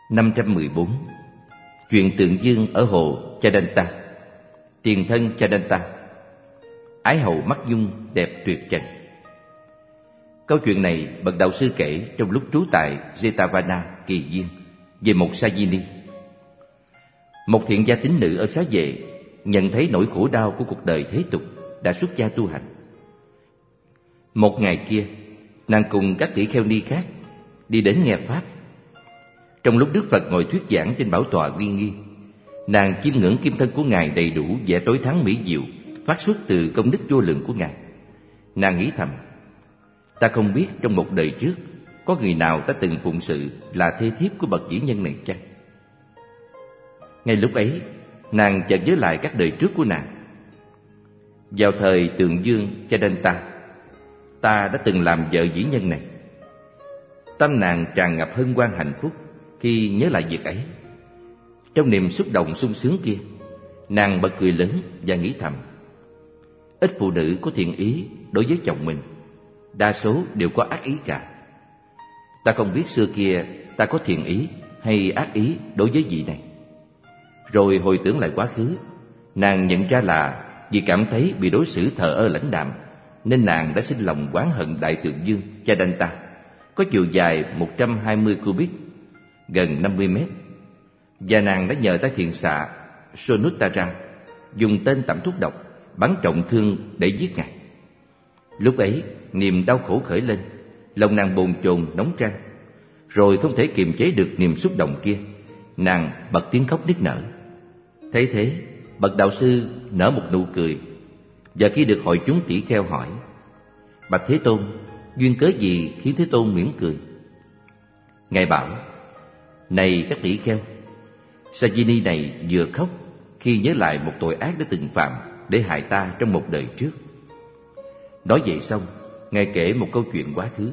514. Chuyện tượng dương ở hồ Chadanta. Tiền thân Chadanta, ái hậu mắt dung đẹp tuyệt trần. Câu chuyện này bậc đạo sư kể trong lúc trú tại Jetavana, Kỳ Viên, về một Sajini. Một thiện gia tín nữ ở Xá Vệ nhận thấy nỗi khổ đau của cuộc đời thế tục, đã xuất gia tu hành. Một ngày kia, nàng cùng các tỷ kheo ni khác đi đến nghe pháp. Trong lúc Đức Phật ngồi thuyết giảng trên bảo tọa uy nghi, nàng chiêm ngưỡng kim thân của Ngài đầy đủ vẻ tối thắng mỹ diệu phát xuất từ công đức vô lượng của Ngài. Nàng nghĩ thầm, ta không biết trong một đời trước có người nào đã từng phụng sự là thê thiếp của bậc vĩ nhân này chăng? Ngay lúc ấy, nàng chợt nhớ lại các đời trước của nàng. Vào thời tượng dương Chadanta, ta đã từng làm vợ vĩ nhân này. Tâm nàng tràn ngập hân hoan hạnh phúc khi nhớ lại việc ấy. Trong niềm xúc động sung sướng kia, nàng bật cười lớn và nghĩ thầm, ít phụ nữ có thiện ý đối với chồng mình, đa số đều có ác ý cả. Ta không biết xưa kia ta có thiện ý hay ác ý đối với vị này. Rồi hồi tưởng lại quá khứ, nàng nhận ra là vì cảm thấy bị đối xử thờ ơ lãnh đạm, nên nàng đã sinh lòng oán hận đại tượng dương Chadanta, có chiều dài 120 cubit, gần 50 mét, và nàng đã nhờ tay thiện xạ Sonuttara dùng tên tẩm thuốc độc bắn trọng thương để giết Ngài. Lúc ấy, niềm đau khổ khởi lên, lòng nàng bồn chồn nóng trăn, rồi không thể kiềm chế được niềm xúc động kia, nàng bật tiếng khóc nức nở. Thấy thế, bậc đạo sư nở một nụ cười, và khi được hội chúng tỷ kheo hỏi, bạch Thế Tôn, duyên cớ gì khiến Thế Tôn mỉm cười? Ngài bảo, này các tỷ kheo, Sajini này vừa khóc khi nhớ lại một tội ác đã từng phạm để hại ta trong một đời trước. Nói vậy xong, Ngài kể một câu chuyện quá khứ.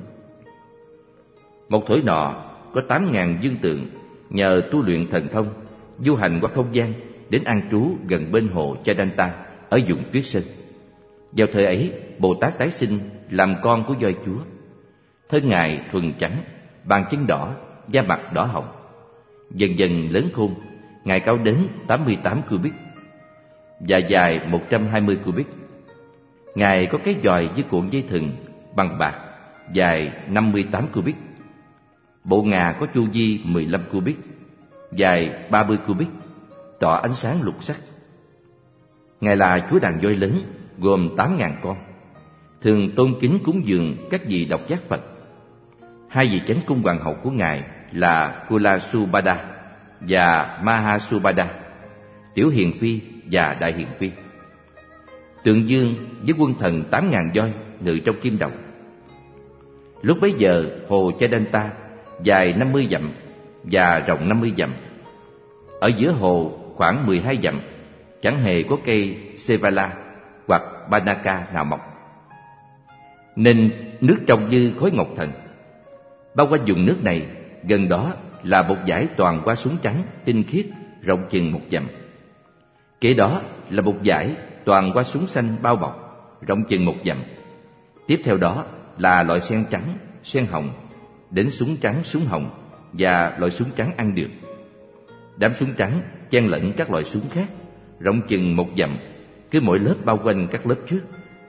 Một thổi nọ có 8.000 dương tượng nhờ tu luyện thần thông, du hành qua không gian đến an trú gần bên hồ Chadanta ở vùng Tuyết Sơn. Vào thời ấy, Bồ Tát tái sinh làm con của voi chúa. Thân Ngài thuần trắng, bàn chân đỏ, da mặt đỏ hồng. Dần dần lớn khôn, Ngài cao đến 88 cubit và dài 120 cubit. Ngài có cái giòi với cuộn dây thừng bằng bạc dài 58 cubit. Bộ ngà có chu vi 15 cubit, dài 30 cubit, tỏ ánh sáng lục sắc. Ngài là chúa đàn voi lớn, gồm 8.000 con, thường tôn kính cúng dường các vị độc giác Phật. Hai vị chánh cung hoàng hậu của Ngài là Kulasubada và Mahasubada, tiểu hiền phi và đại hiền phi. Tượng dương với quân thần 8.000 voi ngự trong kim đồng. Lúc bấy giờ, hồ Chadanta dài 50 dặm và rộng 50 dặm. Ở giữa hồ khoảng 12 dặm chẳng hề có cây Sevala hoặc Banaka nào mọc, nên nước trong như khối ngọc thần. Bao quanh vùng nước này, gần đó là một dải toàn hoa súng trắng tinh khiết rộng chừng 1 dặm. Kế đó là một dải toàn hoa súng xanh bao bọc rộng chừng 1 dặm. Tiếp theo đó là loại sen trắng, sen hồng, đến súng trắng, súng hồng và loại súng trắng ăn được. Đám súng trắng chen lẫn các loại súng khác, rộng chừng 1 dặm, cứ mỗi lớp bao quanh các lớp trước.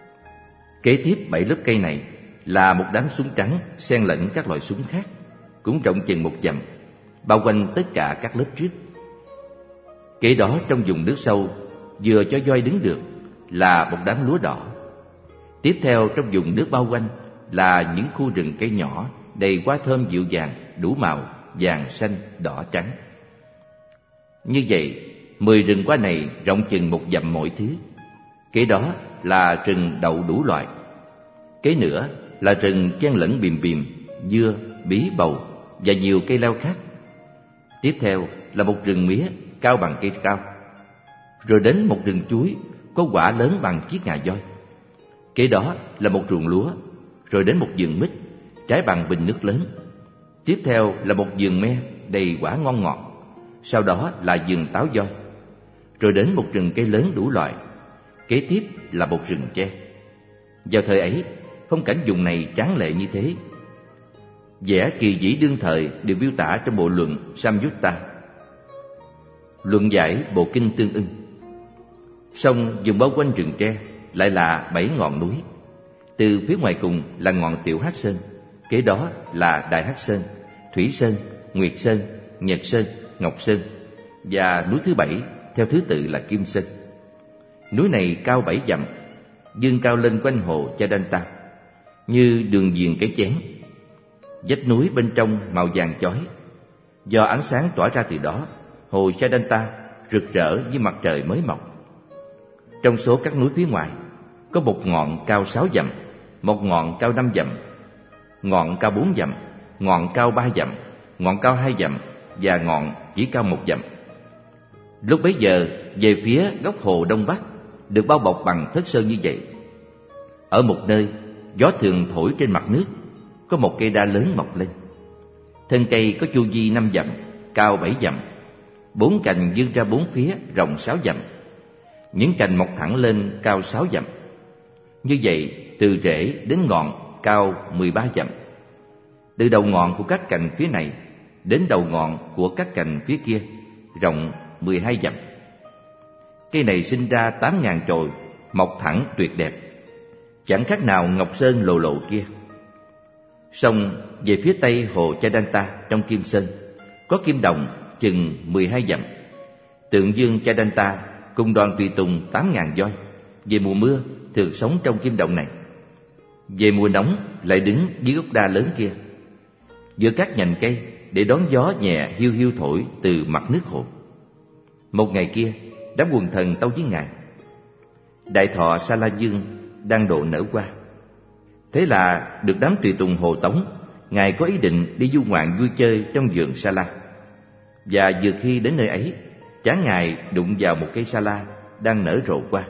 Kế tiếp 7 lớp cây này là một đám súng trắng xen lẫn các loại súng khác, cũng rộng chừng 1 dặm, bao quanh tất cả các lớp trước. Kế đó trong vùng nước sâu, vừa cho voi đứng được, là một đám lúa đỏ. Tiếp theo trong vùng nước bao quanh là những khu rừng cây nhỏ đầy hoa thơm dịu dàng, đủ màu vàng, xanh, đỏ, trắng. Như vậy, 10 rừng hoa này rộng chừng 1 dặm mỗi thứ. Kế đó là rừng đậu đủ loại. Kế nữa là rừng chen lẫn bìm bìm, dưa, bí, bầu và nhiều cây leo khác. Tiếp theo là một rừng mía cao bằng cây cao. Rồi đến một rừng chuối có quả lớn bằng chiếc ngà voi. Kế đó là một ruộng lúa. Rồi đến một vườn mít trái bằng bình nước lớn. Tiếp theo là một vườn me đầy quả ngon ngọt. Sau đó là vườn táo voi. Rồi đến một rừng cây lớn đủ loại. Kế tiếp là một rừng tre. Vào thời ấy, phong cảnh vùng này tráng lệ như thế. vẻ kỳ dĩ đương thời được miêu tả trong bộ luận Samyutta, luận giải bộ kinh Tương Ưng. Sông vùng bao quanh rừng tre lại là 7 ngọn núi. Từ phía ngoài cùng là ngọn Tiểu Hắc Sơn, kế đó là Đại Hắc Sơn, Thủy Sơn, Nguyệt Sơn, Nhật Sơn, Ngọc Sơn, và núi thứ 7 theo thứ tự là Kim Sơn. Núi này cao 7 dặm, dương cao lên quanh hồ Chadanta như đường viền cái chén. Vách núi bên trong màu vàng chói, do ánh sáng tỏa ra từ đó, hồ Chadanta rực rỡ như mặt trời mới mọc. Trong số các núi phía ngoài, có một ngọn cao 6 dặm, một ngọn cao 5 dặm, ngọn cao 4 dặm, ngọn cao 3 dặm, ngọn cao 2 dặm và ngọn chỉ cao 1 dặm. Lúc bấy giờ, về phía góc hồ đông bắc được bao bọc bằng thất sơn như vậy. Ở một nơi, gió thường thổi trên mặt nước, có một cây đa lớn mọc lên. Thân cây có chu vi 5 dặm, cao 7 dặm, 4 cành vươn ra 4 phía, rộng 6 dặm. Những cành mọc thẳng lên cao 6 dặm. Như vậy, từ rễ đến ngọn cao 13 dặm. Từ đầu ngọn của các cành phía này đến đầu ngọn của các cành phía kia, rộng 12 dặm. Cây này sinh ra 8.000 chồi, mọc thẳng tuyệt đẹp, chẳng khác nào ngọc sơn lồ lộ kia. Song về phía tây hồ Chadanta trong Kim Sơn có kim đồng chừng 12 dặm. Tượng dương Chadanta cùng đoàn tùy tùng 8.000 voi, về mùa mưa thường sống trong kim đồng này. Về mùa nóng lại đứng dưới gốc đa lớn kia, giữa các nhành cây để đón gió nhẹ hiu hiu thổi từ mặt nước hồ. Một ngày kia, đám quần thần tâu với ngài. Đại thọ Sa La Dương đang độ nở hoa. Thế là được đám tùy tùng hộ tống, ngài có ý định đi du ngoạn vui chơi trong vườn Sa La. Và vừa khi đến nơi ấy, trán ngài đụng vào một cây sa la đang nở rộ hoa.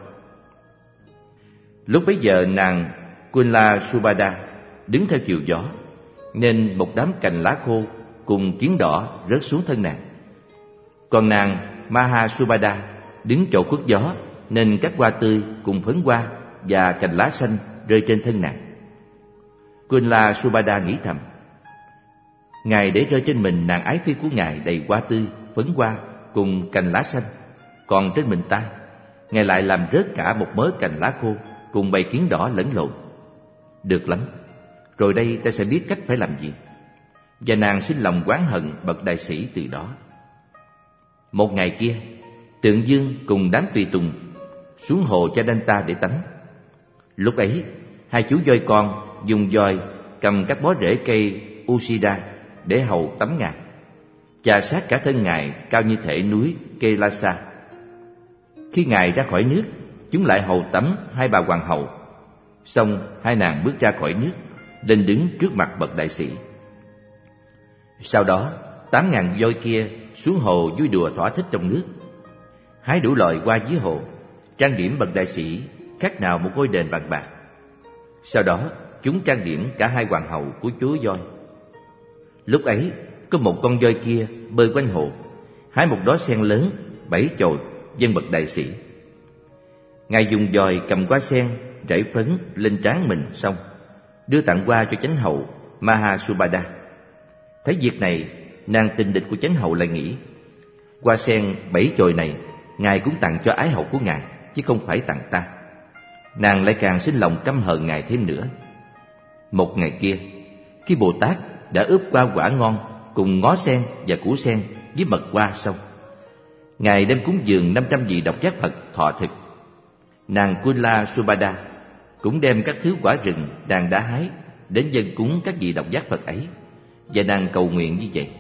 Lúc bấy giờ nàng Kunla Subhada đứng theo chiều gió, nên một đám cành lá khô cùng kiến đỏ rớt xuống thân nàng. Còn nàng Mahasubhada đứng chỗ khuất gió, nên các hoa tươi cùng phấn hoa và cành lá xanh rơi trên thân nàng. Kunla Subhada nghĩ thầm, ngài để rơi trên mình nàng ái phi của ngài đầy hoa tươi, phấn hoa cùng cành lá xanh, còn trên mình ta, ngài lại làm rớt cả một mớ cành lá khô cùng bầy kiến đỏ lẫn lộn. Được lắm, rồi đây ta sẽ biết cách phải làm gì. Và nàng sinh lòng oán hận bậc đại sĩ từ đó. Một ngày kia, Tượng Dương cùng đám tùy tùng xuống hồ Chadanta để tắm. Lúc ấy, hai chú voi con dùng voi cầm các bó rễ cây Usida để hầu tắm ngài, chà sát cả thân ngài cao như thể núi Kailasa. Khi ngài ra khỏi nước, chúng lại hầu tắm hai bà hoàng hậu. Xong hai nàng bước ra khỏi nước, lên đứng trước mặt bậc đại sĩ. Sau đó 8.000 voi kia xuống hồ vui đùa thỏa thích trong nước, hái đủ loại hoa dưới hồ, trang điểm bậc đại sĩ khác nào một ngôi đền bằng bạc. Sau đó chúng trang điểm cả hai hoàng hậu của chúa voi. Lúc ấy có một con voi kia bơi quanh hồ, hái một đóa sen lớn 7 chồi dâng bậc đại sĩ. Ngài dùng dòi cầm hoa sen rải phấn lên trán mình, xong đưa tặng hoa cho chánh hậu Mahasubhada. Thấy việc này, nàng tình địch của chánh hậu lại nghĩ, hoa sen 7 chồi này ngài cũng tặng cho ái hậu của ngài, chứ không phải tặng ta. Nàng lại càng sinh lòng căm hờn ngài thêm nữa. Một ngày kia, khi Bồ Tát đã ướp qua quả ngon cùng ngó sen và củ sen với mật hoa xong, ngài đem cúng dường 500 vị độc giác Phật thọ thực. Nàng Kunla Subhada cũng đem các thứ quả rừng nàng đã hái đến dâng cúng các vị độc giác Phật ấy, và nàng cầu nguyện như vậy: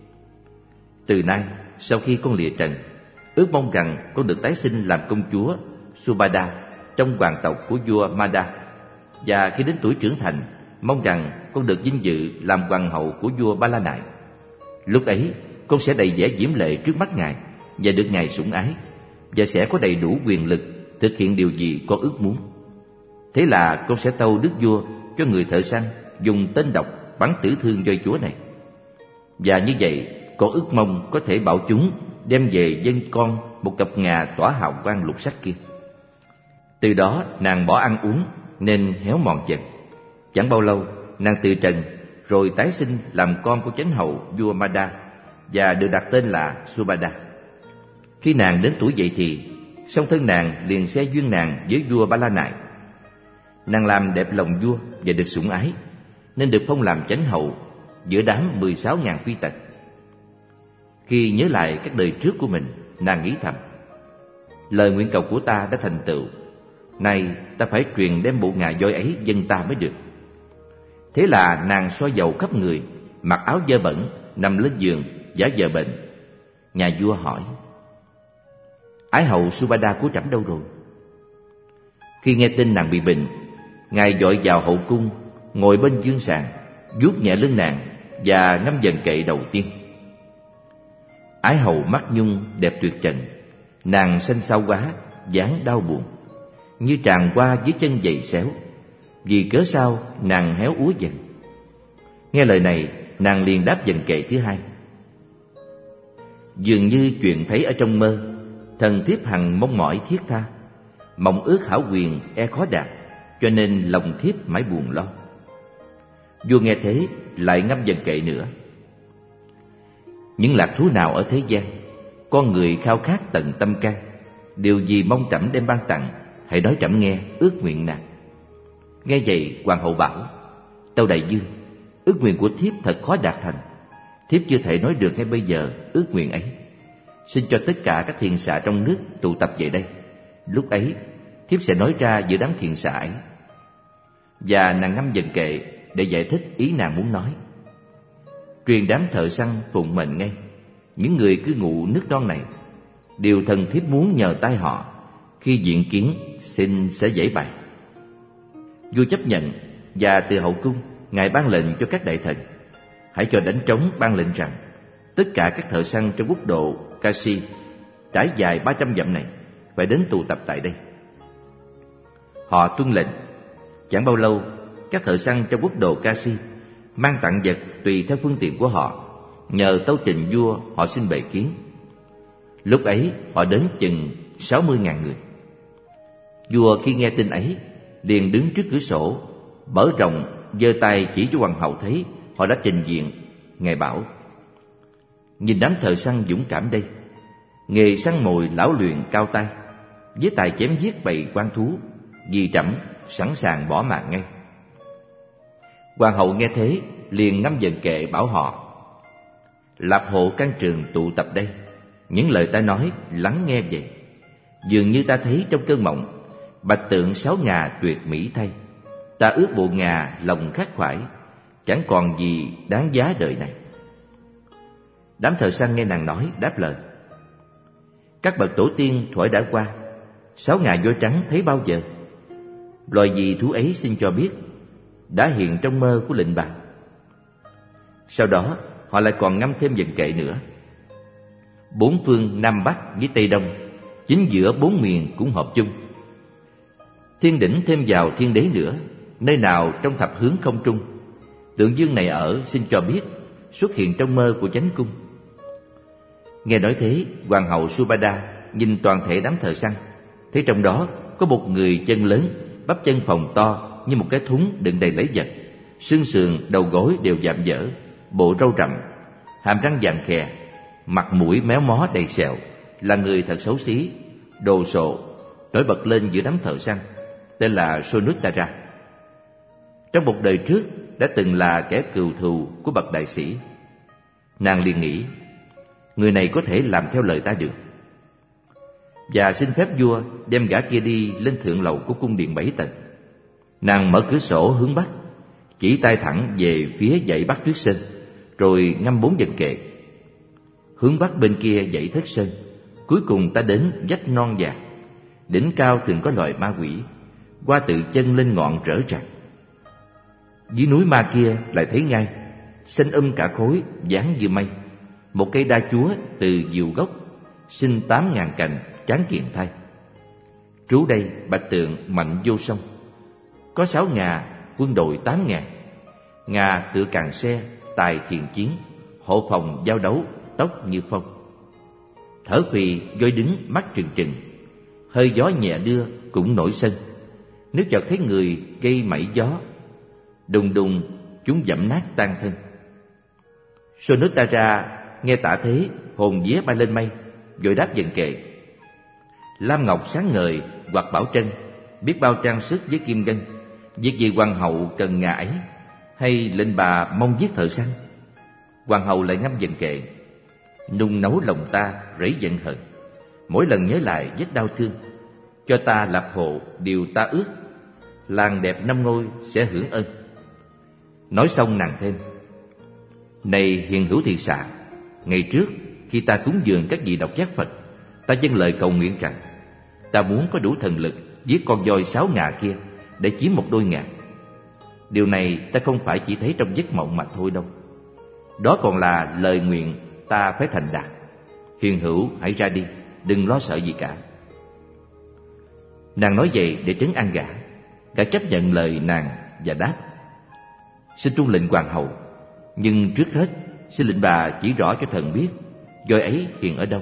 từ nay sau khi con lìa trần, ước mong rằng con được tái sinh làm công chúa Subhada trong hoàng tộc của vua Mada, và khi đến tuổi trưởng thành, mong rằng con được vinh dự làm hoàng hậu của vua Ba La Nại. Lúc ấy con sẽ đầy vẻ diễm lệ trước mắt ngài và được ngài sủng ái, và sẽ có đầy đủ quyền lực thực hiện điều gì con ước muốn. Thế là con sẽ tâu đức vua cho người thợ săn dùng tên độc bắn tử thương voi chúa này. Và như vậy, con ước mong có thể bảo chúng đem về dâng con một cặp ngà tỏa hào quang lục sắc kia. Từ đó nàng bỏ ăn uống nên héo mòn dần. Chẳng bao lâu nàng từ trần, rồi tái sinh làm con của chánh hậu vua Mada và được đặt tên là Subhada. Khi nàng đến tuổi dậy thì, song thân nàng liền xe duyên nàng với vua Ba La Nại. Nàng làm đẹp lòng vua và được sủng ái, nên được phong làm chánh hậu giữa đám 16.000 phi tần. Khi nhớ lại các đời trước của mình, nàng nghĩ thầm: lời nguyện cầu của ta đã thành tựu, nay ta phải truyền đem bộ ngà voi ấy dâng ta mới được. Thế là nàng xoa dầu khắp người, mặc áo dơ bẩn, nằm lên giường giả vờ bệnh. Nhà vua hỏi: ái hậu Subhada của trẫm đâu rồi? Khi nghe tin nàng bị bệnh, ngài vội vào hậu cung, ngồi bên giường sàn, vuốt nhẹ lưng nàng và ngâm dần kệ đầu tiên. Ái hậu mắt nhung đẹp tuyệt trần, nàng xanh xao quá, dáng đau buồn, như tràn qua dưới chân giày xéo. Vì cớ sao nàng héo úa dần. Nghe lời này, nàng liền đáp dần kệ thứ hai: dường như chuyện thấy ở trong mơ, thần thiếp hằng mong mỏi thiết tha, mong ước hảo quyền e khó đạt, cho nên lòng thiếp mãi buồn lo. Vua nghe thế lại ngâm dần kệ nữa: những lạc thú nào ở thế gian, con người khao khát tận tâm can, điều gì mong trẫm đem ban tặng, hãy nói trẫm nghe ước nguyện nào. Nghe vậy, hoàng hậu bảo: tâu đại dương, ước nguyện của thiếp thật khó đạt thành. Thiếp chưa thể nói được ngay bây giờ ước nguyện ấy. Xin cho tất cả các thiền xạ trong nước tụ tập về đây. Lúc ấy thiếp sẽ nói ra giữa đám thiền xạ ấy. Và nàng ngâm dần kệ để giải thích ý nàng muốn nói. Truyền đám thợ săn phụng mệnh ngay, những người cư ngụ nước non này, điều thần thiếp muốn nhờ tay họ, khi diện kiến xin sẽ giải bày. Vua chấp nhận, và từ hậu cung ngài ban lệnh cho các đại thần: hãy cho đánh trống ban lệnh rằng tất cả các thợ săn trong quốc độ Kashi trải dài 300 dặm này phải đến tụ tập tại đây. Họ tuân lệnh. Chẳng bao lâu, các thợ săn trong quốc độ Kashi mang tặng vật tùy theo phương tiện của họ, nhờ tâu trình vua họ xin bệ kiến. Lúc ấy họ đến chừng 60.000 người. Vua khi nghe tin ấy liền đứng trước cửa sổ, mở rộng giơ tay chỉ cho hoàng hậu thấy họ đã trình diện. Ngài bảo: nhìn đám thợ săn dũng cảm đây, nghề săn mồi lão luyện cao tay, với tài chém giết bầy quan thú, vì trẫm sẵn sàng bỏ mạng ngay. Hoàng hậu nghe thế liền ngâm dần kệ bảo họ: lạp hộ can trường tụ tập đây, những lời ta nói lắng nghe vậy. Dường như ta thấy trong cơn mộng, bạch tượng 6 ngà tuyệt mỹ thay. Ta ước bộ ngà lòng khát khoải, chẳng còn gì đáng giá đời này. Đám thợ săn nghe nàng nói đáp lời: các bậc tổ tiên thuở đã qua, 6 ngà voi trắng thấy bao giờ? Loài gì thú ấy xin cho biết, đã hiện trong mơ của lệnh bà. Sau đó họ lại còn ngâm thêm dần kệ nữa: 4 phương Nam Bắc với Tây Đông, chính giữa 4 miền cũng hợp chung. Thiên đỉnh thêm vào thiên đế nữa, nơi nào trong thập hướng không trung. Tượng dương này ở xin cho biết, xuất hiện trong mơ của chánh cung. Nghe nói thế, hoàng hậu Subhada nhìn toàn thể đám thợ săn, thấy trong đó có một người chân lớn, bắp chân phồng to như một cái thúng đựng đầy lấy vật, xương sườn đầu gối đều dạm dở, bộ râu rậm, hàm răng vàng khè, mặt mũi méo mó đầy sẹo, là người thật xấu xí, đồ sộ, nổi bật lên giữa đám thợ săn, tên là Sonuttara. Trong một đời trước đã từng là kẻ cừu thù của bậc đại sĩ. Nàng liền nghĩ, người này có thể làm theo lời ta được, và xin phép vua đem gã kia đi lên thượng lầu của cung điện 7 tầng. Nàng mở cửa sổ hướng bắc, chỉ tay thẳng về phía dãy Bắc Tuyết Sơn, rồi ngâm 4 dần kệ. Hướng bắc bên kia dãy Thất Sơn, cuối cùng ta đến vách non vàng. Đỉnh cao thường có loài ma quỷ, qua tự chân lên ngọn rỡ rạc. Dưới núi ma kia lại thấy ngay, xanh cả khối, dáng như mây, một cây đa chúa từ diều gốc, sinh 8.000 cành, tráng kiện thay. Trú đây bạch tượng mạnh vô song, có 6 ngà, quân đội 8.000. Ngà tựa càng xe, tài thiền chiến, hộ phòng giao đấu, tóc như phong. Thở phì voi đứng mắt trừng trừng, hơi gió nhẹ đưa cũng nổi sân. Nếu chợt thấy người gây mảy gió, đùng đùng chúng dẫm nát tan thân. Sonotara nghe tả thế, hồn vía bay lên mây, vội đáp dần kệ: lam ngọc sáng ngời hoặc bảo trân, biết bao trang sức với kim ngân, việc gì hoàng hậu cần ngà ấy, hay lệnh bà mong giết thợ săn? Hoàng hậu lại ngâm dần kệ: nung nấu lòng ta rẫy giận hờn, mỗi lần nhớ lại rất đau thương, cho ta lập hộ điều ta ước, làng đẹp năm ngôi sẽ hưởng ơn. Nói xong nàng thêm: này hiền hữu thiện xạ, ngày trước khi ta cúng dường các vị độc giác Phật, ta dâng lời cầu nguyện rằng ta muốn có đủ thần lực giết con voi 6 ngà kia để chiếm một đôi ngà. Điều này ta không phải chỉ thấy trong giấc mộng mà thôi đâu. Đó còn là lời nguyện ta phải thành đạt. Hiền hữu hãy ra đi, đừng lo sợ gì cả. Nàng nói vậy để trấn an gã. Gã chấp nhận lời nàng và đáp: xin tuân lệnh hoàng hậu, nhưng trước hết xin lệnh bà chỉ rõ cho thần biết voi ấy hiện ở đâu.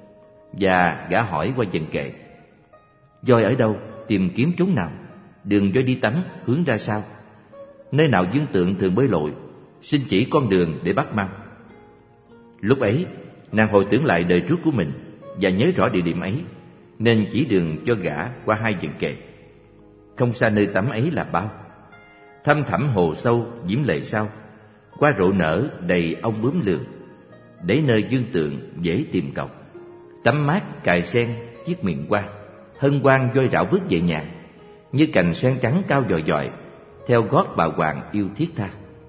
Và gã hỏi qua dần kệ: voi ở đâu, tìm kiếm chốn nào, đường voi đi tắm hướng ra sao, nơi nào dương tượng thường bơi lội, xin chỉ con đường để bắt mau. Lúc ấy nàng hồi tưởng lại đời trước của mình và nhớ rõ địa điểm ấy, nên chỉ đường cho gã qua 2 dần kệ. Không xa nơi tắm ấy là bao: thăm thẳm hồ sâu diễm lệ sao, qua rộ nở đầy ong bướm lượn, để nơi dương tượng dễ tìm cầu. Tắm mát cài sen chiếc miệng qua, hân hoan voi rảo bước về nhà, như cành sen trắng cao dòi dòi, theo gót bà hoàng yêu thiết tha.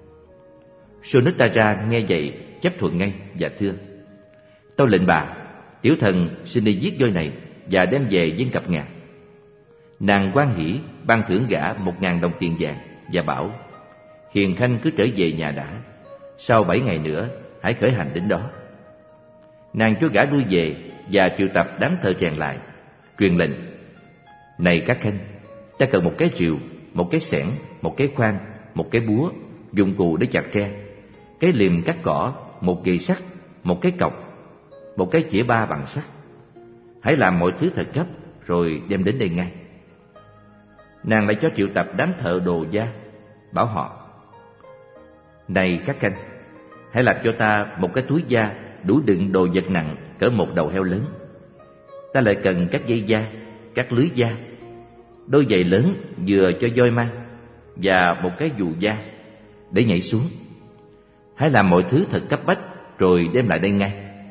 Sonotara nghe vậy chấp thuận ngay và thưa: tâu lệnh bà, tiểu thần xin đi giết voi này và đem về dân cặp ngà. Nàng hoan hỉ ban thưởng gã 1.000 đồng tiền vàng và bảo: hiền khanh cứ trở về nhà đã, sau 7 ngày nữa hãy khởi hành đến đó. Nàng cho gã lui về và triệu tập đám thợ rèn lại, truyền lệnh: này các khanh, ta cần một cái rìu, một cái xẻng, một cái khoan, một cái búa, dụng cụ để chặt tre, cái liềm cắt cỏ, một gậy sắt, một cái cọc, một cái chĩa ba bằng sắt. Hãy làm mọi thứ thật gấp rồi đem đến đây ngay. Nàng lại cho triệu tập đám thợ đồ gia, bảo họ: này các khanh, hãy làm cho ta một cái túi da đủ đựng đồ vật nặng cỡ một đầu heo lớn. Ta lại cần các dây da, các lưới da, đôi giày lớn vừa cho voi mang, và một cái dù da để nhảy xuống. Hãy làm mọi thứ thật cấp bách rồi đem lại đây ngay.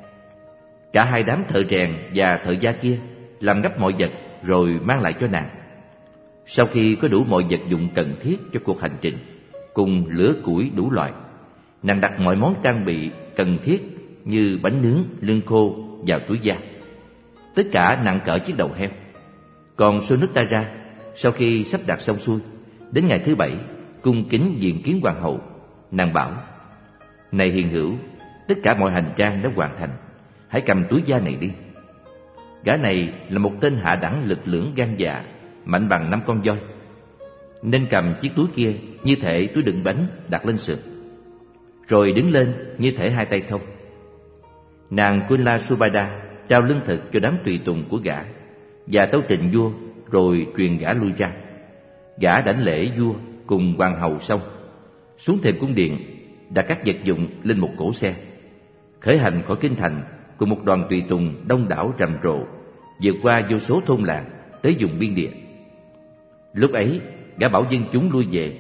Cả 2 đám thợ rèn và thợ da kia làm gấp mọi vật rồi mang lại cho nàng. Sau khi có đủ mọi vật dụng cần thiết cho cuộc hành trình, cùng lửa củi đủ loại, nàng đặt mọi món trang bị cần thiết như bánh nướng, lương khô vào túi da. Tất cả nặng cỡ chiếc đầu heo. Còn Sonotara, sau khi sắp đặt xong xuôi, đến ngày thứ 7 cung kính diện kiến hoàng hậu. Nàng bảo: này hiền hữu, tất cả mọi hành trang đã hoàn thành, hãy cầm túi da này đi. Gã này là một tên hạ đẳng lực lưỡng gan dạ, mạnh bằng 5 con voi, nên cầm chiếc túi kia như thể túi đựng bánh đặt lên sườn, rồi đứng lên như thể 2 tay không. Nàng Kunla Subada trao lương thực cho đám tùy tùng của gã và tấu trình vua, rồi truyền gã lui ra. Gã đảnh lễ vua cùng hoàng hậu xong, xuống thềm cung điện, đặt các vật dụng lên một cỗ xe, khởi hành khỏi kinh thành cùng một đoàn tùy tùng đông đảo rầm rộ, vượt qua vô số thôn làng tới vùng biên địa. Lúc ấy gã bảo dân chúng lui về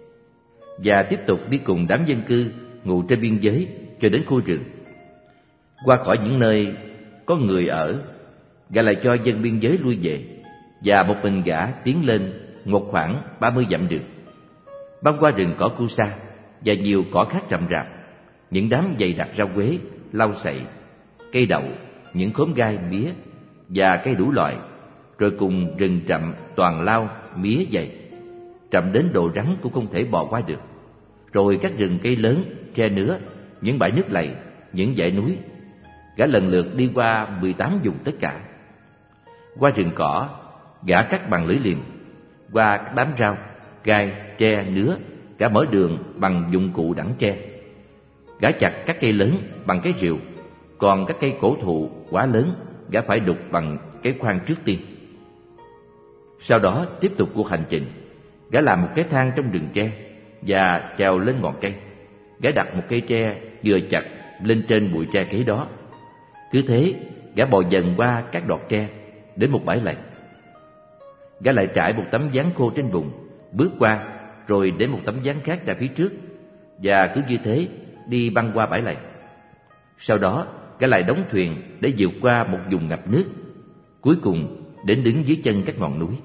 và tiếp tục đi cùng đám dân cư ngụ trên biên giới cho đến khu rừng. Qua khỏi những nơi có người ở, gã lại cho dân biên giới lui về, và một mình gã tiến lên một khoảng 30 dặm đường, băng qua rừng cỏ Kusa và nhiều cỏ khác rậm rạp, những đám dày đặc rau quế, lau sậy, cây đậu, những khóm gai mía và cây đủ loại, rồi cùng rừng rậm toàn lau mía dày, rậm đến độ rắn cũng không thể bò qua được, rồi các rừng cây lớn, tre nứa, những bãi nước lầy, những dãy núi. Gã lần lượt đi qua 18 vùng tất cả. Qua rừng cỏ, gã cắt bằng lưỡi liềm. Qua các đám rau, gai, tre, nứa, gã mở đường bằng dụng cụ đẵng tre. Gã chặt các cây lớn bằng cái rìu, còn các cây cổ thụ quá lớn gã phải đục bằng cái khoan trước tiên. Sau đó tiếp tục cuộc hành trình. Gã làm một cái thang trong rừng tre, và trèo lên ngọn cây. Gã đặt một cây tre vừa chặt lên trên bụi tre kế đó. Cứ thế, gã bò dần qua các đọt tre đến một bãi lầy. Gã lại trải một tấm ván khô trên bùn, bước qua rồi để một tấm ván khác ra phía trước, và cứ như thế đi băng qua bãi lầy. Sau đó, gã lại đóng thuyền để vượt qua một vùng ngập nước, cuối cùng đến đứng dưới chân các ngọn núi.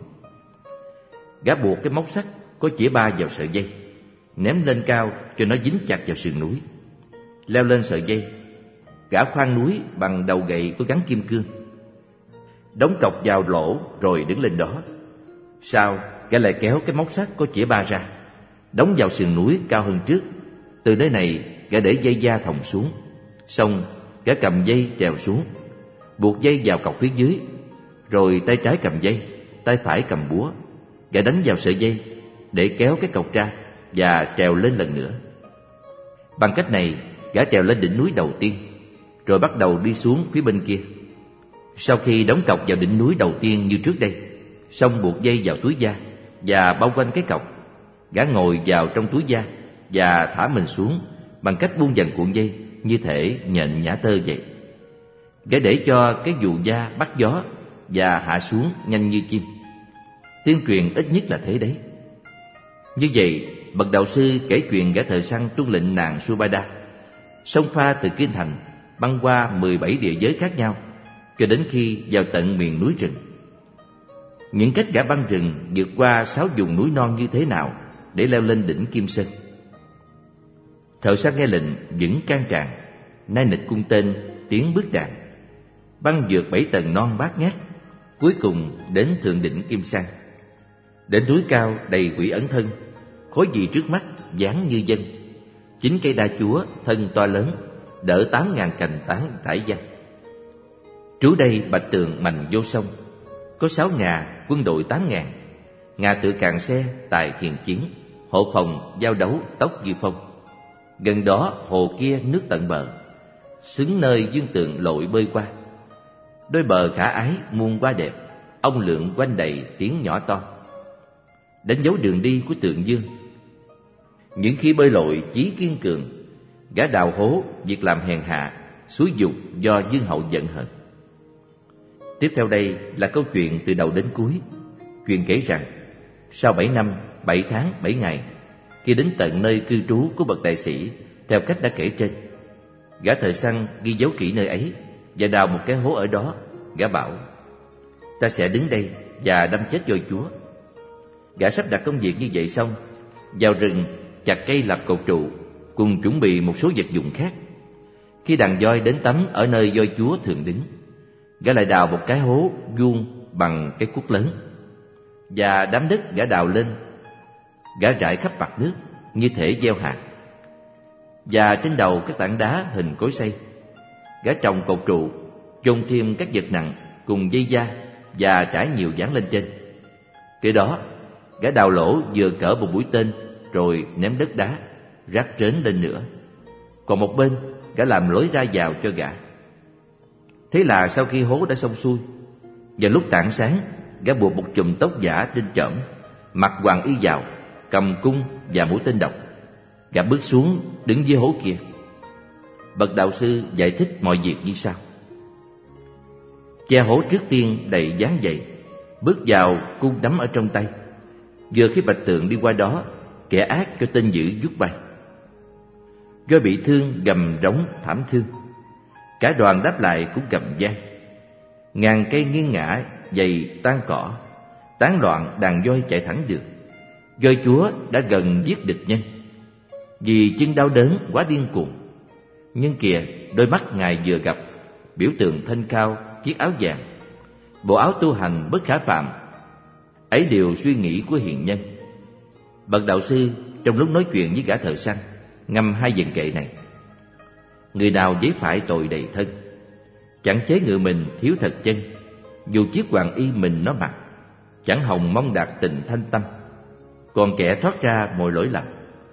Gã buộc cái móc sắt có chĩa ba vào sợi dây, ném lên cao cho nó dính chặt vào sườn núi. Leo lên sợi dây, gã khoan núi bằng đầu gậy có gắn kim cương, đóng cọc vào lỗ rồi đứng lên đó. Sau, gã lại kéo cái móc sắt có chĩa ba ra, đóng vào sườn núi cao hơn trước. Từ nơi này, gã để dây da thòng xuống. Xong, gã cầm dây trèo xuống, buộc dây vào cọc phía dưới, rồi tay trái cầm dây, tay phải cầm búa. Gã đánh vào sợi dây để kéo cái cọc ra và trèo lên lần nữa. Bằng cách này, gã trèo lên đỉnh núi đầu tiên, rồi bắt đầu đi xuống phía bên kia. Sau khi đóng cọc vào đỉnh núi đầu tiên như trước đây, xong buộc dây vào túi da và bao quanh cái cọc, gã ngồi vào trong túi da và thả mình xuống bằng cách buông dần cuộn dây như thể nhện nhả tơ vậy. Gã để cho cái dù da bắt gió và hạ xuống nhanh như chim. Tiên truyền ít nhất là thế đấy. Như vậy, bậc đạo sư kể chuyện gã thợ săn tuân lệnh nàng Subhadra xông pha từ kinh thành, băng qua 17 địa giới khác nhau, cho đến khi vào tận miền núi rừng. Những cách gã băng rừng vượt qua 6 vùng núi non như thế nào để leo lên đỉnh Kim Sơn. Thợ săn nghe lệnh vững can tràn, nai nịch cung tên, tiến bước đàn, băng vượt 7 tầng non bát ngát, cuối cùng đến thượng đỉnh Kim Sang. Đỉnh núi cao đầy quỷ ẩn thân, khối gì trước mắt dáng như dân. 9 cây đa chúa thân to lớn, đỡ 8.000 cành tán thải văng. Trú đây bạch tường mành vô sông, có 6 ngà quân đội 8.000, ngà tự càn xe tài thiền chiến, hộ phòng giao đấu tốc như phong. Gần đó hồ kia nước tận bờ, xứng nơi dương tượng lội bơi qua. Đôi bờ khả ái muôn hoa đẹp, ông lượng quanh đầy tiếng nhỏ to, đánh dấu đường đi của tượng dương. Những khi bơi lội chí kiên cường, gã đào hố việc làm hèn hạ, xúi dục do dương hậu giận hờn. Tiếp theo đây là câu chuyện từ đầu đến cuối. Chuyện kể rằng sau 7 năm, 7 tháng, 7 ngày, khi đến tận nơi cư trú của bậc đại sĩ theo cách đã kể trên, gã thợ săn ghi dấu kỹ nơi ấy và đào một cái hố ở đó. Gã bảo: ta sẽ đứng đây và đâm chết voi chúa. Gã sắp đặt công việc như vậy xong, vào rừng chặt cây làm cột trụ, cùng chuẩn bị một số vật dụng khác. Khi đàn voi đến tắm ở nơi voi chúa thường đứng, gã lại đào một cái hố vuông bằng cái cuốc lớn, và đám đất gã đào lên, gã rải khắp mặt nước như thể gieo hạt. Và trên đầu các tảng đá hình cối xay, gã trồng cột trụ, chôn thêm các vật nặng cùng dây da và trải nhiều dán lên trên. Kế đó, gã đào lỗ vừa cỡ một mũi tên, rồi ném đất đá rác rến lên nữa. Còn một bên, gã làm lối ra vào cho gã. Thế là sau khi hố đã xong xuôi, vào lúc tảng sáng, gã buộc một chùm tóc giả trên chõm, mặc hoàng y vào, cầm cung và mũi tên độc. Gã bước xuống đứng dưới hố kia. Bậc đạo sư giải thích mọi việc như sau: che hố trước tiên đầy dán dày, bước vào cung đắm ở trong tay. Vừa khi bạch tượng đi qua đó, kẻ ác cho tên dữ vút bay. Voi bị thương gầm rống thảm thương, cả đoàn đáp lại cũng gầm gian. Ngàn cây nghiêng ngã dày tan cỏ, tán loạn đàn voi chạy thẳng đường. Voi chúa đã gần giết địch nhân, vì chân đau đớn quá điên cuồng. Nhưng kìa, đôi mắt ngài vừa gặp, biểu tượng thanh cao, chiếc áo vàng, bộ áo tu hành bất khả phạm, ấy đều suy nghĩ của hiền nhân. Bậc đạo sư trong lúc nói chuyện với gã thợ săn ngâm hai vần kệ này: người nào giấy phải tội đầy thân, chẳng chế ngự mình thiếu thật chân, dù chiếc hoàng y mình nó mặc, chẳng hồng mong đạt tình thanh tâm, còn kẻ thoát ra mọi lỗi lầm.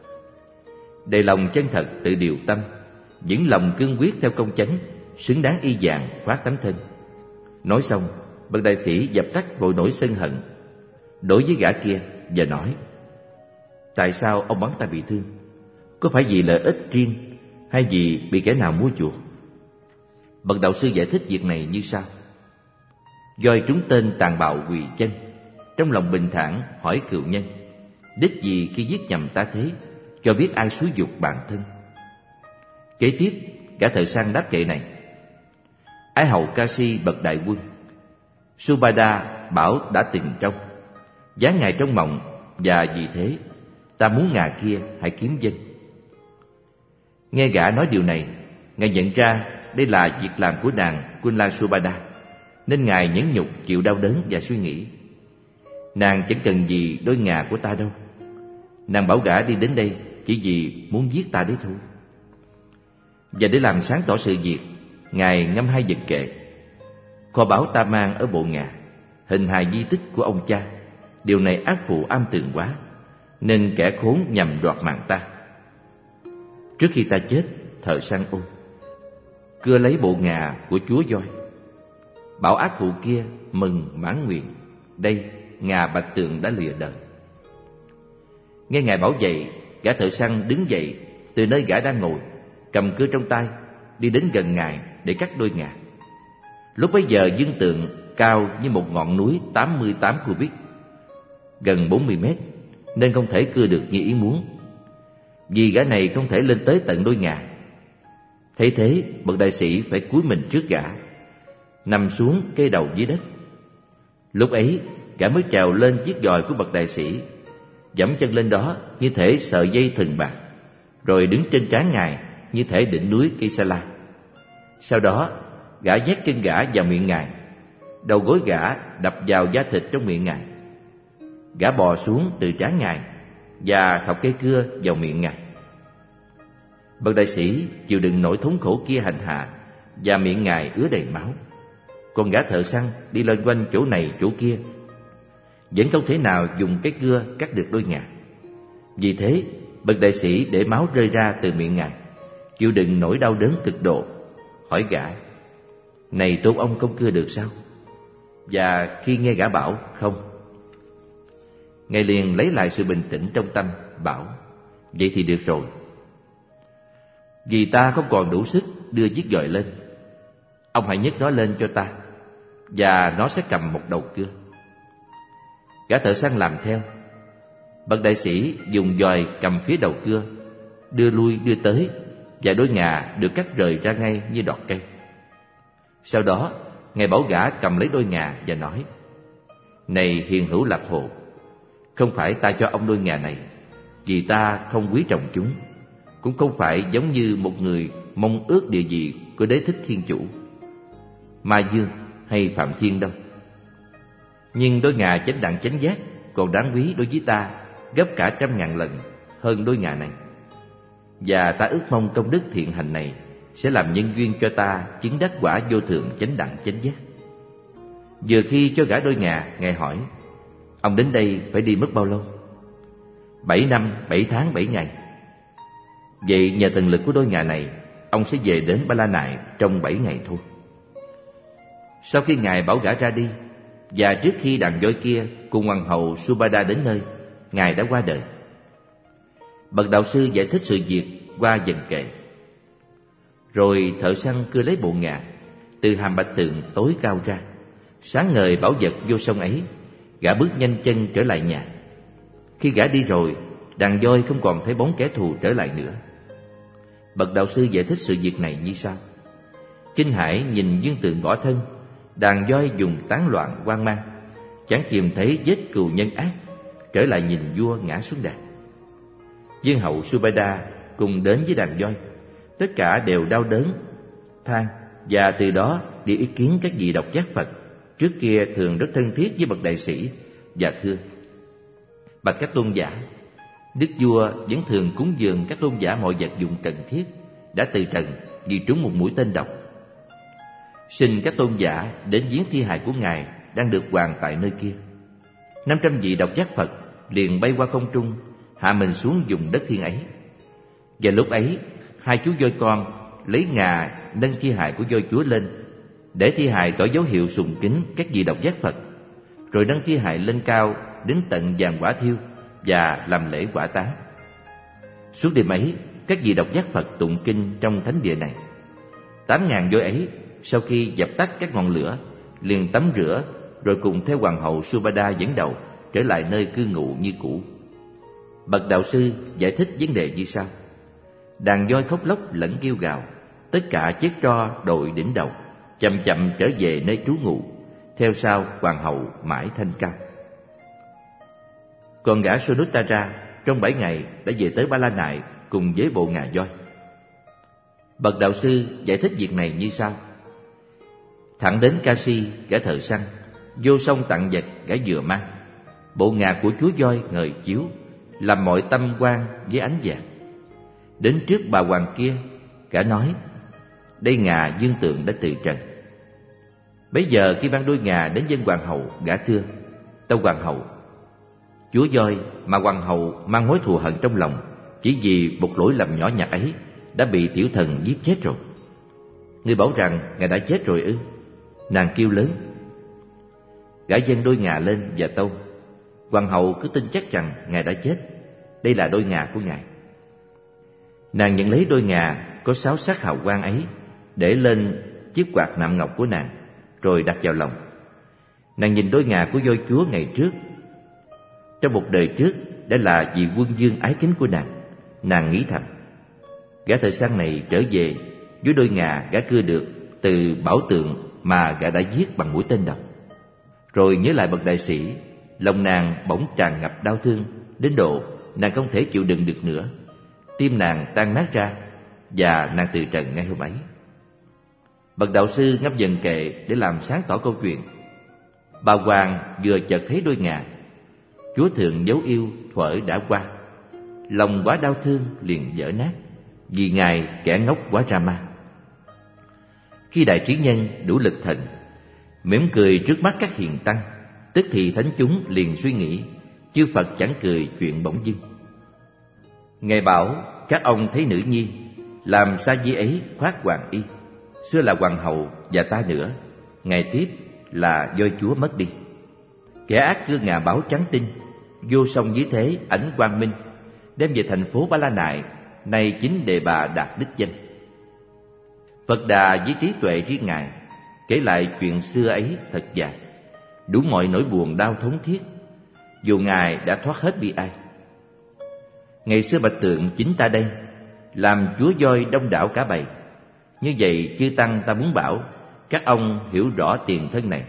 Đầy lòng chân thật tự điều tâm, vững lòng cương quyết theo công chánh, xứng đáng y vàng khoác tấm thân. Nói xong, bậc đại sĩ dập tắt vội nỗi sân hận, đối với gã kia và nói: Tại sao ông bắn ta bị thương? Có phải vì lợi ích riêng hay vì bị kẻ nào mua chuộc? Bậc đạo sư giải thích việc này như sau: voi trúng tên tàn bạo quỳ chân, trong lòng bình thản hỏi cựu nhân: đích gì khi giết nhầm ta thế, cho biết ai xúi giục bản thân? Kế tiếp, gã thợ săn đáp kệ này: Ái hầu Kasi bậc đại quân, Subhada bảo đã từng trông, giáng ngài trong mộng, và vì thế ta muốn ngà kia hãy kiếm dân. Nghe gã nói điều này, ngài nhận ra đây là việc làm của nàng Kunla Subhada, nên ngài nhẫn nhục chịu đau đớn và suy nghĩ: nàng chẳng cần gì đôi ngà của ta đâu. Nàng bảo gã đi đến đây chỉ vì muốn giết ta đấy thôi. Và để làm sáng tỏ sự việc, ngài ngâm hai vật kệ: kho báu ta mang ở bộ ngà, hình hài di tích của ông cha. Điều này ác phụ am tường quá, nên kẻ khốn nhằm đoạt mạng ta. Trước khi ta chết, thợ săn ôn cưa lấy bộ ngà của chúa voi, bảo ác phụ kia mừng mãn nguyện: đây, ngà bạch tường đã lìa đời. Nghe ngài bảo vậy, gã thợ săn đứng dậy từ nơi gã đang ngồi, cầm cưa trong tay, đi đến gần ngài để cắt đôi ngà. Lúc bấy giờ dương tượng cao như một ngọn núi 88 cubit, gần 40 mét, nên không thể cưa được như ý muốn, vì gã này không thể lên tới tận đôi ngà. Thấy thế, bậc đại sĩ phải cúi mình trước gã, nằm xuống kê đầu dưới đất. Lúc ấy, gã mới trèo lên chiếc giòi của bậc đại sĩ, giẫm chân lên đó như thể sợi dây thừng bạc, rồi đứng trên trán ngài như thể đỉnh núi Kisala. Sau đó, gã nhét chân gã vào miệng ngài, đầu gối gã đập vào da thịt trong miệng ngài. Gã bò xuống từ trán ngài và thọc cây cưa vào miệng ngài. Bậc đại sĩ chịu đựng nỗi thống khổ kia hành hạ, và miệng ngài ứa đầy máu. Còn gã thợ săn đi loanh quanh chỗ này chỗ kia, vẫn không thể nào dùng cái cưa cắt được đôi ngà. Vì thế, bậc đại sĩ để máu rơi ra từ miệng ngài, chịu đựng nỗi đau đớn cực độ, hỏi gã: này tôn ông không cưa được sao? Và khi nghe gã bảo không, ngài liền lấy lại sự bình tĩnh trong tâm, bảo: vậy thì được rồi, vì ta không còn đủ sức đưa chiếc giòi lên. Ông hãy nhấc nó lên cho ta, và nó sẽ cầm một đầu cưa. Gã thợ săn làm theo. Bậc đại sĩ dùng giòi cầm phía đầu cưa, đưa lui đưa tới, và đôi ngà được cắt rời ra ngay như đọt cây. Sau đó, ngài bảo gã cầm lấy đôi ngà và nói: này hiền hữu Lạc Hồ, không phải ta cho ông đôi ngà này vì ta không quý trọng chúng, cũng không phải giống như một người mong ước điều gì của Đế Thích Thiên Chủ, Ma Dương hay Phạm Thiên đâu. Nhưng đôi ngà chánh đẳng chánh giác còn đáng quý đối với ta gấp cả 100.000 lần hơn đôi ngà này. Và ta ước mong công đức thiện hành này sẽ làm nhân duyên cho ta chứng đắc quả vô thượng chánh đẳng chánh giác. Vừa khi cho gã đôi ngà, ngài hỏi: ông đến đây phải đi mất bao lâu? 7 năm 7 tháng 7 ngày. Vậy nhờ thần lực của đôi ngà này, ông sẽ về đến Ba La Nại trong 7 ngày thôi. Sau khi ngài bảo gã ra đi, và trước khi đàn voi kia cùng hoàng hậu Subhada đến nơi, ngài đã qua đời. Bậc đạo sư giải thích sự việc qua dần kệ. Rồi thợ săn cưa lấy bộ ngà từ hàm bạch tường tối cao ra, sáng ngời bảo vật vô sông ấy. Gã bước nhanh chân trở lại nhà. Khi gã đi rồi, đàn voi không còn thấy bóng kẻ thù trở lại nữa. Bậc đạo sư giải thích sự việc này như sau: kinh hãi nhìn dương tượng bỏ thân, đàn voi dùng tán loạn hoang mang, chẳng kìm thấy vết cừu nhân ác, trở lại nhìn vua ngã xuống đàn. Vương hậu Subhada cùng đến với đàn voi, tất cả đều đau đớn, than, và từ đó đi ý kiến các vị độc giác Phật trước kia thường rất thân thiết với bậc đại sĩ, và thưa: bạch các tôn giả, đức vua vẫn thường cúng dường các tôn giả mọi vật dụng cần thiết, đã từ trần vì trúng một mũi tên độc. Xin các tôn giả đến viếng thi hài của ngài đang được hoàng tại nơi kia. 500 vị độc giác Phật liền bay qua không trung, hạ mình xuống vùng đất thiên ấy. Và lúc ấy, 2 chú voi con lấy ngà nâng thi hài của voi chúa lên, để thi hài tỏ dấu hiệu sùng kính các vị độc giác Phật, rồi nâng thi hài lên cao đến tận giàn quả thiêu, và làm lễ quả táng. Suốt đêm ấy, các vị độc giác Phật tụng kinh trong thánh địa này. 8.000 voi ấy sau khi dập tắt các ngọn lửa liền tắm rửa, rồi cùng theo hoàng hậu Subhada dẫn đầu trở lại nơi cư ngụ như cũ. Bậc đạo sư giải thích vấn đề như sau: đàn voi khóc lóc lẫn kêu gào, tất cả chết tro đội đỉnh đầu, chậm chậm trở về nơi trú ngụ, theo sau hoàng hậu mãi thanh cao. Còn gã Sunuttara trong 7 ngày đã về tới Ba La Nại cùng với bộ ngà voi. Bậc đạo sư giải thích việc này như sau: thẳng đến Kashi, gã thợ săn vô song tặng vật gã vừa mang, bộ ngà của chúa voi ngời chiếu, làm mọi tâm quan với ánh vàng. Đến trước bà hoàng kia, gã nói: đây ngà dương tượng đã từ trần. Bấy giờ khi mang đôi ngà đến dân hoàng hậu, gã thưa: tâu hoàng hậu, chúa voi mà hoàng hậu mang mối thù hận trong lòng chỉ vì một lỗi lầm nhỏ nhặt ấy đã bị tiểu thần giết chết rồi. Ngươi bảo rằng ngài đã chết rồi ư? Nàng kêu lớn. Gã dâng đôi ngà lên và tâu: hoàng hậu cứ tin chắc rằng ngài đã chết, đây là đôi ngà của ngài. Nàng nhận lấy đôi ngà có 6 sắc hào quang ấy, để lên chiếc quạt nạm ngọc của nàng, rồi đặt vào lòng. Nàng nhìn đôi ngà của voi chúa ngày trước, trong một đời trước đã là vị quân vương ái kính của nàng. Nàng nghĩ thầm: gã thợ săn này trở về với đôi ngà gã cưa được từ bảo tượng mà gã đã giết bằng mũi tên độc. Rồi nhớ lại bậc đại sĩ, lòng nàng bỗng tràn ngập đau thương đến độ nàng không thể chịu đựng được nữa. Tim nàng tan nát ra và nàng từ trần ngay hôm ấy. Bậc đạo sư ngâm dần kệ để làm sáng tỏ câu chuyện. Bà hoàng vừa chợt thấy đôi ngà, chúa thượng dấu yêu thuở đã qua, lòng quá đau thương liền vỡ nát, vì ngài kẻ ngốc quá ra ma. Khi đại trí nhân đủ lực thần mỉm cười trước mắt các hiền tăng, tức thì thánh chúng liền suy nghĩ chư Phật chẳng cười chuyện bỗng dưng. Ngài bảo các ông thấy nữ nhi làm sa di ấy khoác hoàng y, xưa là hoàng hậu và ta nữa, ngày tiếp là voi chúa mất đi. Kẻ ác cưa ngà báo trắng tinh, vô song dưới thế ánh quang minh, đem về thành phố Ba La Nại, nay chính đề bà đạt đích danh. Phật Đà với trí tuệ riêng ngài kể lại chuyện xưa ấy thật dài, đủ mọi nỗi buồn đau thống thiết, dù ngài đã thoát hết bi ai. Ngày xưa bạch tượng chính ta đây, làm chúa voi đông đảo cả bầy. Như vậy chư tăng ta muốn bảo các ông hiểu rõ tiền thân này.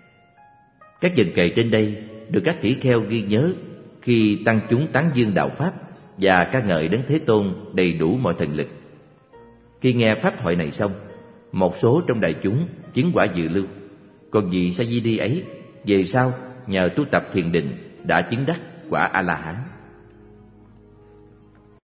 Các dần kệ trên đây được các tỷ kheo ghi nhớ khi tăng chúng tán dương đạo pháp và ca ngợi Đấng Thế Tôn đầy đủ mọi thần lực. Khi nghe pháp thoại này xong, một số trong đại chúng chứng quả dự lưu, còn vị Sa Di Đi ấy về sau nhờ tu tập thiền định đã chứng đắc quả A La Hán.